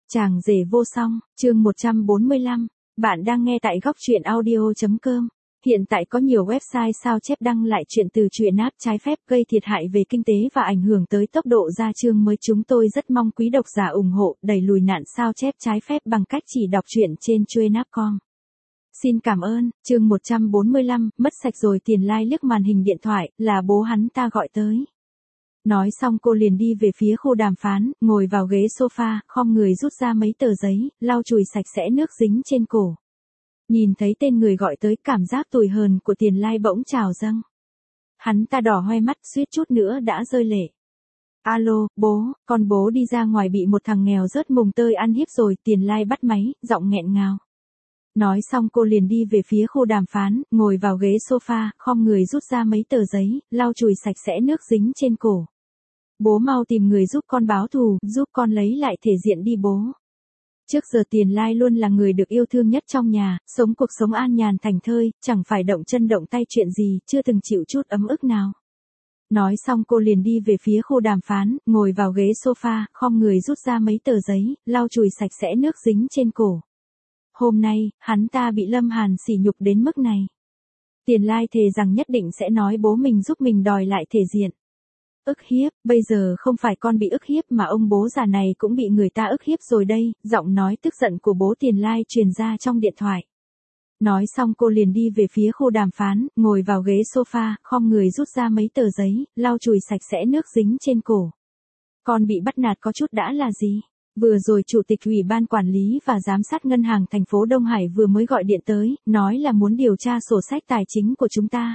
Chàng rể vô song, chương 145, bạn đang nghe tại góc truyện audio.com. Hiện tại có nhiều website sao chép đăng lại chuyện từ truyện áp trái phép gây thiệt hại về kinh tế và ảnh hưởng tới tốc độ ra chương mới. Chúng tôi rất mong quý độc giả ủng hộ đẩy lùi nạn sao chép trái phép bằng cách chỉ đọc truyện trên truyện.com. Xin cảm ơn. Chương 145, mất sạch rồi. Tiền Lai liếc màn hình điện thoại, là bố hắn ta gọi tới. Nói xong cô liền đi về phía khu đàm phán, ngồi vào ghế sofa, khom người rút ra mấy tờ giấy, lau chùi sạch sẽ nước dính trên cổ. Nhìn thấy tên người gọi tới, cảm giác tủi hờn của Tiền Lai bỗng trào dâng. Hắn ta đỏ hoe mắt, suýt chút nữa đã rơi lệ. Alo, bố, con bố đi ra ngoài bị một thằng nghèo rớt mùng tơi ăn hiếp rồi. Tiền Lai bắt máy, giọng nghẹn ngào. Nói xong cô liền đi về phía khu đàm phán, ngồi vào ghế sofa, khom người rút ra mấy tờ giấy, lau chùi sạch sẽ nước dính trên cổ. Bố mau tìm người giúp con báo thù, giúp con lấy lại thể diện đi bố. Trước giờ Tiền Lai luôn là người được yêu thương nhất trong nhà, sống cuộc sống an nhàn thảnh thơi, chẳng phải động chân động tay chuyện gì, chưa từng chịu chút ấm ức nào. Nói xong cô liền đi về phía khu đàm phán, ngồi vào ghế sofa, khom người rút ra mấy tờ giấy, lau chùi sạch sẽ nước dính trên cổ. Hôm nay, hắn ta bị Lâm Hàn sỉ nhục đến mức này. Tiền Lai thề rằng nhất định sẽ nói bố mình giúp mình đòi lại thể diện. Ức hiếp, bây giờ không phải con bị ức hiếp mà ông bố già này cũng bị người ta ức hiếp rồi đây, giọng nói tức giận của bố Tiền Lai truyền ra trong điện thoại. Nói xong cô liền đi về phía khu đàm phán, ngồi vào ghế sofa, khom người rút ra mấy tờ giấy, lau chùi sạch sẽ nước dính trên cổ. Con bị bắt nạt có chút đã là gì? Vừa rồi Chủ tịch Ủy ban Quản lý và Giám sát Ngân hàng thành phố Đông Hải vừa mới gọi điện tới, nói là muốn điều tra sổ sách tài chính của chúng ta.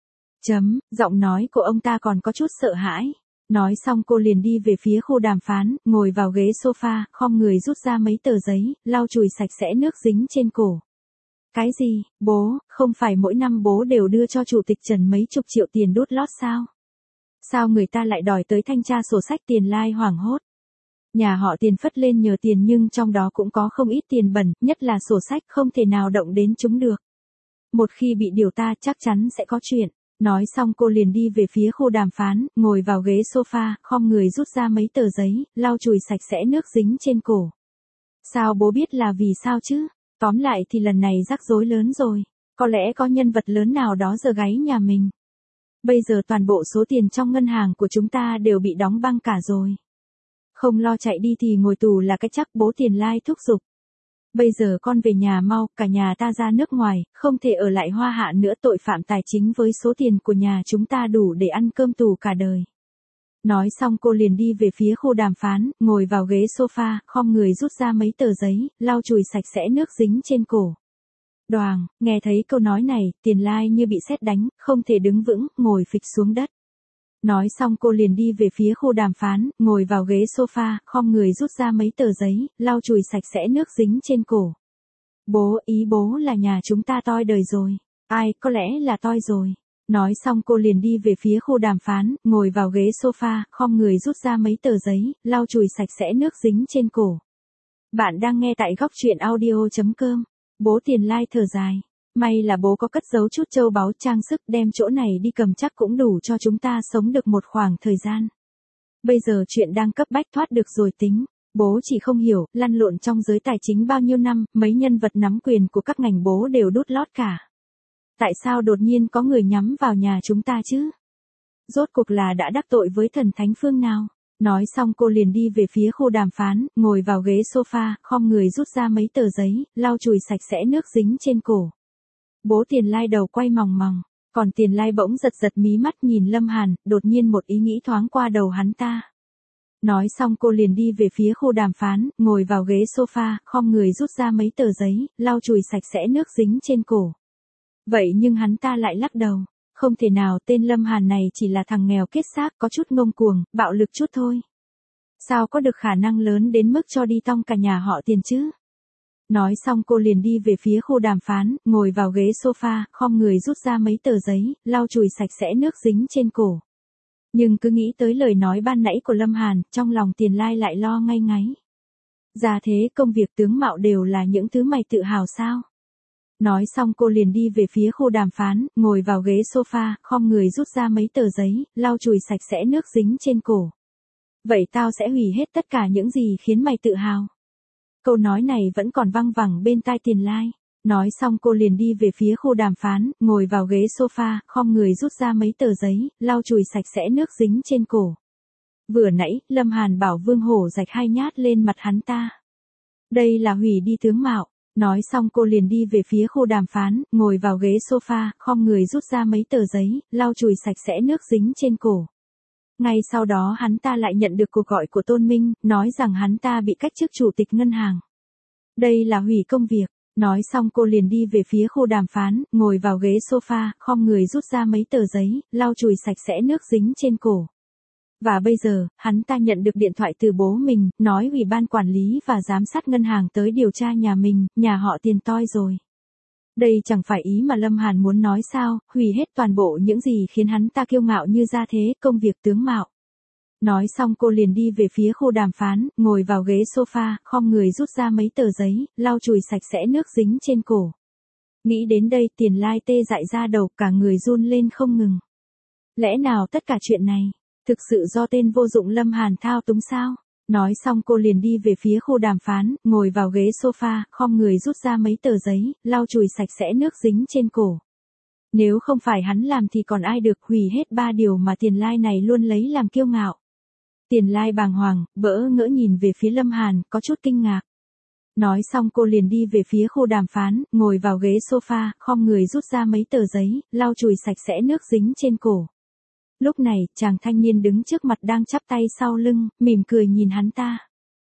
Giọng nói của ông ta còn có chút sợ hãi. Nói xong cô liền đi về phía khu đàm phán, ngồi vào ghế sofa, khom người rút ra mấy tờ giấy, lau chùi sạch sẽ nước dính trên cổ. Cái gì, bố, không phải mỗi năm bố đều đưa cho Chủ tịch Trần mấy chục triệu tiền đút lót sao? Sao người ta lại đòi tới thanh tra sổ sách? Tiền Lai hoảng hốt. Nhà họ Tiền phất lên nhờ tiền nhưng trong đó cũng có không ít tiền bẩn, nhất là sổ sách không thể nào động đến chúng được. Một khi bị điều ta chắc chắn sẽ có chuyện. Nói xong cô liền đi về phía khu đàm phán, ngồi vào ghế sofa, khom người rút ra mấy tờ giấy, lau chùi sạch sẽ nước dính trên cổ. Sao bố biết là vì sao chứ? Tóm lại thì lần này rắc rối lớn rồi. Có lẽ có nhân vật lớn nào đó giơ gáy nhà mình. Bây giờ toàn bộ số tiền trong ngân hàng của chúng ta đều bị đóng băng cả rồi. Không lo chạy đi thì ngồi tù là cái chắc, bố Tiền Lai thúc giục. Bây giờ con về nhà mau, cả nhà ta ra nước ngoài, không thể ở lại Hoa Hạ nữa. Tội phạm tài chính với số tiền của nhà chúng ta đủ để ăn cơm tù cả đời. Nói xong cô liền đi về phía khu đàm phán, ngồi vào ghế sofa, khom người rút ra mấy tờ giấy, lau chùi sạch sẽ nước dính trên cổ. Đoàng, nghe thấy câu nói này, Tiền Lai như bị sét đánh, không thể đứng vững, ngồi phịch xuống đất. Nói xong cô liền đi về phía khu đàm phán, ngồi vào ghế sofa, khom người rút ra mấy tờ giấy, lau chùi sạch sẽ nước dính trên cổ. Bố, ý bố là nhà chúng ta toi đời rồi. Ai, có lẽ là toi rồi. Nói xong cô liền đi về phía khu đàm phán, ngồi vào ghế sofa, khom người rút ra mấy tờ giấy, lau chùi sạch sẽ nước dính trên cổ. Bạn đang nghe tại góc truyện audio.com. Bố Tiền Lai thở dài. May là bố có cất giấu chút châu báu trang sức, đem chỗ này đi cầm chắc cũng đủ cho chúng ta sống được một khoảng thời gian. Bây giờ chuyện đang cấp bách, thoát được rồi tính. Bố chỉ không hiểu, lăn lộn trong giới tài chính bao nhiêu năm, mấy nhân vật nắm quyền của các ngành bố đều đút lót cả. Tại sao đột nhiên có người nhắm vào nhà chúng ta chứ? Rốt cuộc là đã đắc tội với thần thánh phương nào? Nói xong cô liền đi về phía khu đàm phán, ngồi vào ghế sofa, khom người rút ra mấy tờ giấy, lau chùi sạch sẽ nước dính trên cổ. Bố Tiền Lai đầu quay mòng mòng, còn Tiền Lai bỗng giật giật mí mắt nhìn Lâm Hàn, đột nhiên một ý nghĩ thoáng qua đầu hắn ta. Nói xong cô liền đi về phía khu đàm phán, ngồi vào ghế sofa, khom người rút ra mấy tờ giấy, lau chùi sạch sẽ nước dính trên cổ. Vậy nhưng hắn ta lại lắc đầu, không thể nào, tên Lâm Hàn này chỉ là thằng nghèo kiết xác, có chút ngông cuồng, bạo lực chút thôi. Sao có được khả năng lớn đến mức cho đi tong cả nhà họ Tiền chứ? Nói xong cô liền đi về phía khu đàm phán, ngồi vào ghế sofa, khom người rút ra mấy tờ giấy, lau chùi sạch sẽ nước dính trên cổ. Nhưng cứ nghĩ tới lời nói ban nãy của Lâm Hàn, trong lòng Tiền Lai lại lo ngay ngáy. Ra thế, công việc tướng mạo đều là những thứ mày tự hào sao? Nói xong cô liền đi về phía khu đàm phán, ngồi vào ghế sofa, khom người rút ra mấy tờ giấy, lau chùi sạch sẽ nước dính trên cổ. Vậy tao sẽ hủy hết tất cả những gì khiến mày tự hào. Câu nói này vẫn còn văng vẳng bên tai Tiền Lai. Nói xong cô liền đi về phía khu đàm phán, ngồi vào ghế sofa, khom người rút ra mấy tờ giấy, lau chùi sạch sẽ nước dính trên cổ. Vừa nãy, Lâm Hàn bảo Vương Hổ rạch 2 nhát lên mặt hắn ta. Đây là hủy đi tướng mạo. Nói xong cô liền đi về phía khu đàm phán, ngồi vào ghế sofa, khom người rút ra mấy tờ giấy, lau chùi sạch sẽ nước dính trên cổ. Ngay sau đó hắn ta lại nhận được cuộc gọi của Tôn Minh, nói rằng hắn ta bị cách chức chủ tịch ngân hàng. Đây là hủy công việc. Nói xong cô liền đi về phía khu đàm phán, ngồi vào ghế sofa, khom người rút ra mấy tờ giấy, lau chùi sạch sẽ nước dính trên cổ. Và bây giờ, hắn ta nhận được điện thoại từ bố mình, nói ủy ban quản lý và giám sát ngân hàng tới điều tra nhà mình, nhà họ Tiền toi rồi. Đây chẳng phải ý mà Lâm Hàn muốn nói sao, hủy hết toàn bộ những gì khiến hắn ta kiêu ngạo như ra thế, công việc tướng mạo. Nói xong cô liền đi về phía khu đàm phán, ngồi vào ghế sofa, khom người rút ra mấy tờ giấy, lau chùi sạch sẽ nước dính trên cổ. Nghĩ đến đây Tiền Lai tê dại ra đầu, cả người run lên không ngừng. Lẽ nào tất cả chuyện này, thực sự do tên vô dụng Lâm Hàn thao túng sao? Nói xong cô liền đi về phía khu đàm phán, ngồi vào ghế sofa, khom người rút ra mấy tờ giấy, lau chùi sạch sẽ nước dính trên cổ. Nếu không phải hắn làm thì còn ai được, hủy hết 3 điều mà Tiền Lai này luôn lấy làm kiêu ngạo. Tiền Lai bàng hoàng, bỡ ngỡ nhìn về phía Lâm Hàn, có chút kinh ngạc. Nói xong cô liền đi về phía khu đàm phán, ngồi vào ghế sofa, khom người rút ra mấy tờ giấy, lau chùi sạch sẽ nước dính trên cổ. Lúc này, chàng thanh niên đứng trước mặt đang chắp tay sau lưng, mỉm cười nhìn hắn ta.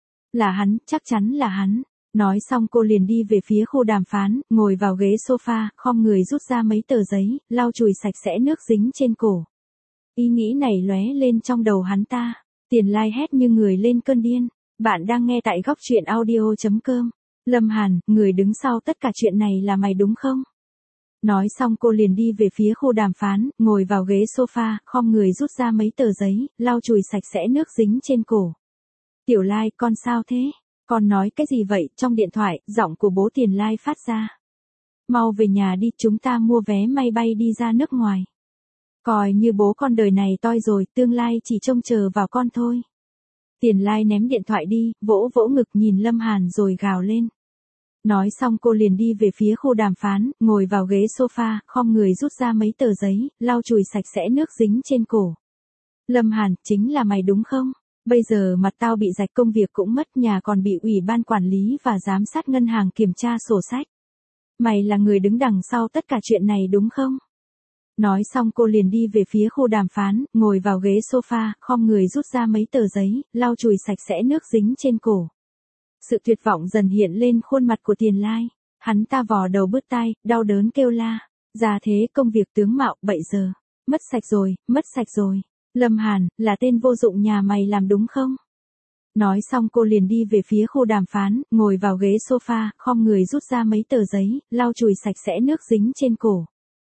Là hắn, chắc chắn là hắn. Nói xong cô liền đi về phía khu đàm phán, ngồi vào ghế sofa, khom người rút ra mấy tờ giấy, lau chùi sạch sẽ nước dính trên cổ. Ý nghĩ này lóe lên trong đầu hắn ta. Tiền Lai hét như người lên cơn điên. Bạn đang nghe tại góc truyện audio.com. Lâm Hàn, người đứng sau tất cả chuyện này là mày đúng không? Nói xong cô liền đi về phía khu đàm phán, ngồi vào ghế sofa, khom người rút ra mấy tờ giấy, lau chùi sạch sẽ nước dính trên cổ. Tiểu Lai, con sao thế? Con nói cái gì vậy? Trong điện thoại, giọng của bố Tiền Lai phát ra. Mau về nhà đi, chúng ta mua vé máy bay đi ra nước ngoài. Coi như bố con đời này toi rồi, tương lai chỉ trông chờ vào con thôi. Tiền Lai ném điện thoại đi, vỗ vỗ ngực nhìn Lâm Hàn rồi gào lên. Nói xong cô liền đi về phía khu đàm phán, ngồi vào ghế sofa, khom người rút ra mấy tờ giấy, lau chùi sạch sẽ nước dính trên cổ. Lâm Hàn, chính là mày đúng không? Bây giờ mặt tao bị rạch, công việc cũng mất, nhà còn bị ủy ban quản lý và giám sát ngân hàng kiểm tra sổ sách. Mày là người đứng đằng sau tất cả chuyện này đúng không? Nói xong cô liền đi về phía khu đàm phán, ngồi vào ghế sofa, khom người rút ra mấy tờ giấy, lau chùi sạch sẽ nước dính trên cổ. Sự tuyệt vọng dần hiện lên khuôn mặt của Tiền Lai. Hắn ta vò đầu bứt tai, đau đớn kêu la. Ra thế, công việc tướng mạo, bậy giờ. Mất sạch rồi, mất sạch rồi. Lâm Hàn, là tên vô dụng nhà mày làm đúng không? Nói xong cô liền đi về phía khu đàm phán, ngồi vào ghế sofa, khom người rút ra mấy tờ giấy, lau chùi sạch sẽ nước dính trên cổ.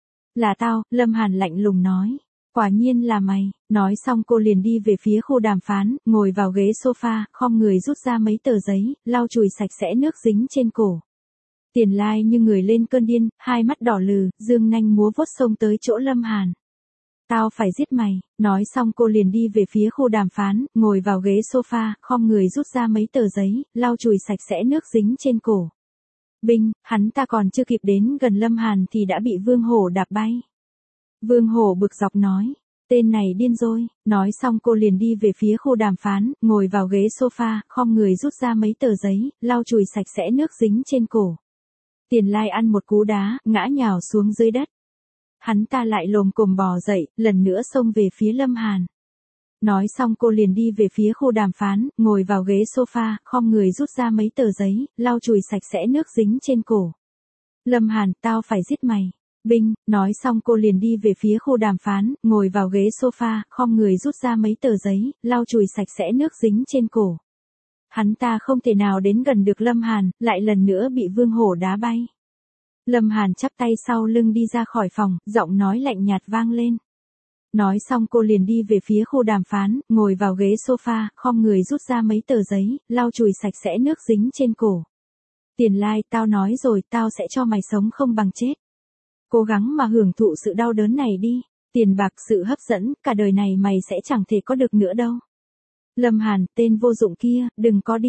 Là tao, Lâm Hàn lạnh lùng nói. Quả nhiên là mày. Nói xong cô liền đi về phía khu đàm phán, ngồi vào ghế sofa, khom người rút ra mấy tờ giấy, lau chùi sạch sẽ nước dính trên cổ. Tiền Lai như người lên cơn điên, hai mắt đỏ lừ, dương nanh múa vuốt xông tới chỗ Lâm Hàn. Tao phải giết mày. Nói xong cô liền đi về phía khu đàm phán, ngồi vào ghế sofa, khom người rút ra mấy tờ giấy, lau chùi sạch sẽ nước dính trên cổ. Binh, hắn ta còn chưa kịp đến gần Lâm Hàn thì đã bị Vương Hổ đạp bay. Vương Hổ bực dọc nói, tên này điên rồi. Nói xong cô liền đi về phía khu đàm phán, ngồi vào ghế sofa, khom người rút ra mấy tờ giấy, lau chùi sạch sẽ nước dính trên cổ. Tiền Lai ăn một cú đá, ngã nhào xuống dưới đất. Hắn ta lại lồm cồm bò dậy, lần nữa xông về phía Lâm Hàn. Nói xong cô liền đi về phía khu đàm phán, ngồi vào ghế sofa, khom người rút ra mấy tờ giấy, lau chùi sạch sẽ nước dính trên cổ. Lâm Hàn, tao phải giết mày. Binh, nói xong cô liền đi về phía khu đàm phán, ngồi vào ghế sofa, khom người rút ra mấy tờ giấy, lau chùi sạch sẽ nước dính trên cổ. Hắn ta không thể nào đến gần được Lâm Hàn, lại lần nữa bị Vương Hổ đá bay. Lâm Hàn chắp tay sau lưng đi ra khỏi phòng, giọng nói lạnh nhạt vang lên. Nói xong cô liền đi về phía khu đàm phán, ngồi vào ghế sofa, khom người rút ra mấy tờ giấy, lau chùi sạch sẽ nước dính trên cổ. Tiền Lai, tao nói rồi, tao sẽ cho mày sống không bằng chết. Cố gắng mà hưởng thụ sự đau đớn này đi. Tiền bạc, sự hấp dẫn, cả đời này mày sẽ chẳng thể có được nữa đâu. Lâm Hàn, tên vô dụng kia, đừng có đi.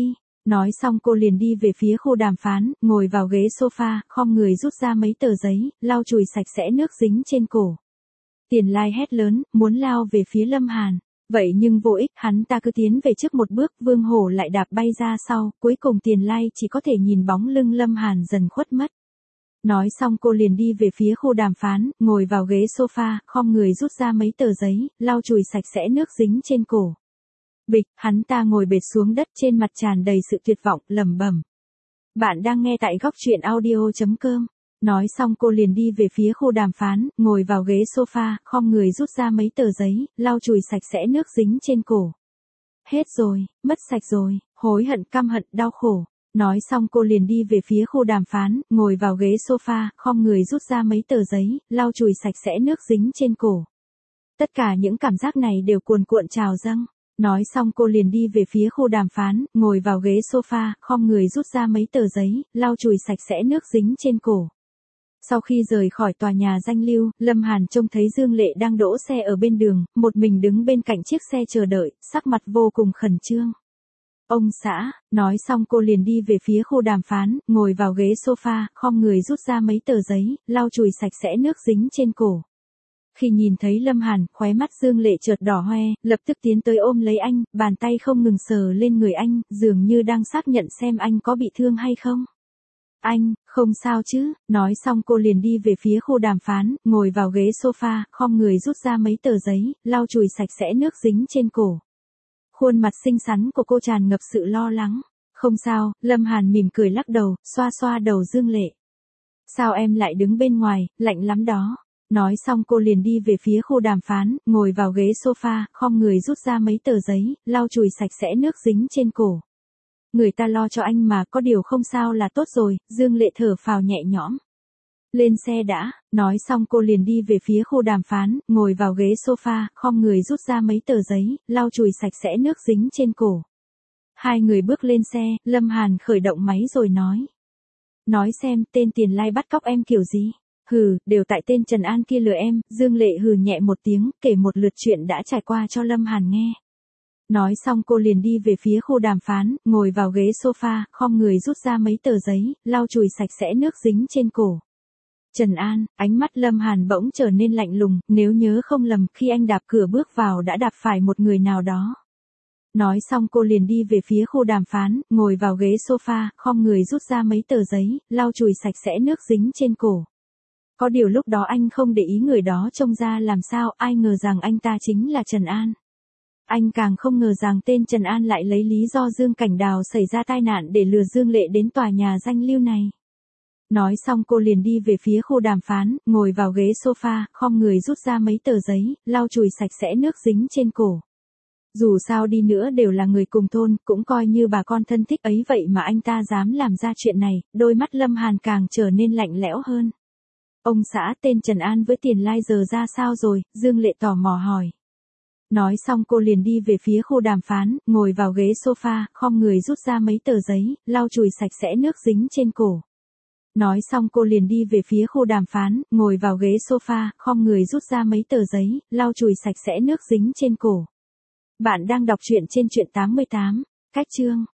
Nói xong cô liền đi về phía khu đàm phán, ngồi vào ghế sofa, khom người rút ra mấy tờ giấy, lau chùi sạch sẽ nước dính trên cổ. Tiền Lai hét lớn, muốn lao về phía Lâm Hàn. Vậy nhưng vô ích, hắn ta cứ tiến về trước một bước, Vương Hổ lại đạp bay ra sau, cuối cùng Tiền Lai chỉ có thể nhìn bóng lưng Lâm Hàn dần khuất mất. Nói xong cô liền đi về phía khu đàm phán, ngồi vào ghế sofa, khom người rút ra mấy tờ giấy, lau chùi sạch sẽ nước dính trên cổ. Bịch, hắn ta ngồi bệt xuống đất, trên mặt tràn đầy sự tuyệt vọng, lẩm bẩm. Bạn đang nghe tại góc truyện audio.com. Nói xong cô liền đi về phía khu đàm phán, ngồi vào ghế sofa, khom người rút ra mấy tờ giấy, lau chùi sạch sẽ nước dính trên cổ. Hết rồi, mất sạch rồi, hối hận, căm hận, đau khổ. Nói xong cô liền đi về phía khu đàm phán, ngồi vào ghế sofa, khom người rút ra mấy tờ giấy, lau chùi sạch sẽ nước dính trên cổ. Tất cả những cảm giác này đều cuồn cuộn trào dâng. Nói xong cô liền đi về phía khu đàm phán, ngồi vào ghế sofa, khom người rút ra mấy tờ giấy, lau chùi sạch sẽ nước dính trên cổ. Sau khi rời khỏi tòa nhà danh lưu, Lâm Hàn trông thấy Dương Lệ đang đỗ xe ở bên đường, một mình đứng bên cạnh chiếc xe chờ đợi, sắc mặt vô cùng khẩn trương. Ông xã, nói xong cô liền đi về phía khu đàm phán, ngồi vào ghế sofa, khom người rút ra mấy tờ giấy, lau chùi sạch sẽ nước dính trên cổ. Khi nhìn thấy Lâm Hàn, khóe mắt Dương Lệ chợt đỏ hoe, lập tức tiến tới ôm lấy anh, bàn tay không ngừng sờ lên người anh, dường như đang xác nhận xem anh có bị thương hay không. Anh, không sao chứ, nói xong cô liền đi về phía khu đàm phán, ngồi vào ghế sofa, khom người rút ra mấy tờ giấy, lau chùi sạch sẽ nước dính trên cổ. Khuôn mặt xinh xắn của cô tràn ngập sự lo lắng. Không sao, Lâm Hàn mỉm cười lắc đầu, xoa xoa đầu Dương Lệ. Sao em lại đứng bên ngoài, lạnh lắm đó. Nói xong cô liền đi về phía khu đàm phán, ngồi vào ghế sofa, khom người rút ra mấy tờ giấy, lau chùi sạch sẽ nước dính trên cổ. Người ta lo cho anh mà, có điều không sao là tốt rồi, Dương Lệ thở phào nhẹ nhõm. Lên xe đã, nói xong cô liền đi về phía khu đàm phán, ngồi vào ghế sofa, khom người rút ra mấy tờ giấy, lau chùi sạch sẽ nước dính trên cổ. Hai người bước lên xe, Lâm Hàn khởi động máy rồi nói. Nói xem, tên Tiền Lai bắt cóc em kiểu gì? Hừ, đều tại tên Trần An kia lừa em, Dương Lệ hừ nhẹ một tiếng, kể một lượt chuyện đã trải qua cho Lâm Hàn nghe. Nói xong cô liền đi về phía khu đàm phán, ngồi vào ghế sofa, khom người rút ra mấy tờ giấy, lau chùi sạch sẽ nước dính trên cổ. Trần An, ánh mắt Lâm Hàn bỗng trở nên lạnh lùng, nếu nhớ không lầm, khi anh đạp cửa bước vào đã đạp phải một người nào đó. Nói xong cô liền đi về phía khu đàm phán, ngồi vào ghế sofa, khom người rút ra mấy tờ giấy, lau chùi sạch sẽ nước dính trên cổ. Có điều lúc đó anh không để ý người đó trông ra làm sao, ai ngờ rằng anh ta chính là Trần An. Anh càng không ngờ rằng tên Trần An lại lấy lý do Dương Cảnh Đào xảy ra tai nạn để lừa Dương Lệ đến tòa nhà danh lưu này. Nói xong cô liền đi về phía khu đàm phán, ngồi vào ghế sofa, khom người rút ra mấy tờ giấy, lau chùi sạch sẽ nước dính trên cổ. Dù sao đi nữa đều là người cùng thôn, cũng coi như bà con thân thích ấy, vậy mà anh ta dám làm ra chuyện này, đôi mắt Lâm Hàn càng trở nên lạnh lẽo hơn. Ông xã, tên Trần An với Tiền Lai giờ ra sao rồi? Dương Lệ tò mò hỏi. Nói xong cô liền đi về phía khu đàm phán, ngồi vào ghế sofa, khom người rút ra mấy tờ giấy, lau chùi sạch sẽ nước dính trên cổ. Nói xong cô liền đi về phía khu đàm phán, ngồi vào ghế sofa, khom người rút ra mấy tờ giấy, lau chùi sạch sẽ nước dính trên cổ. Bạn đang đọc truyện trên truyện 88, cách chương.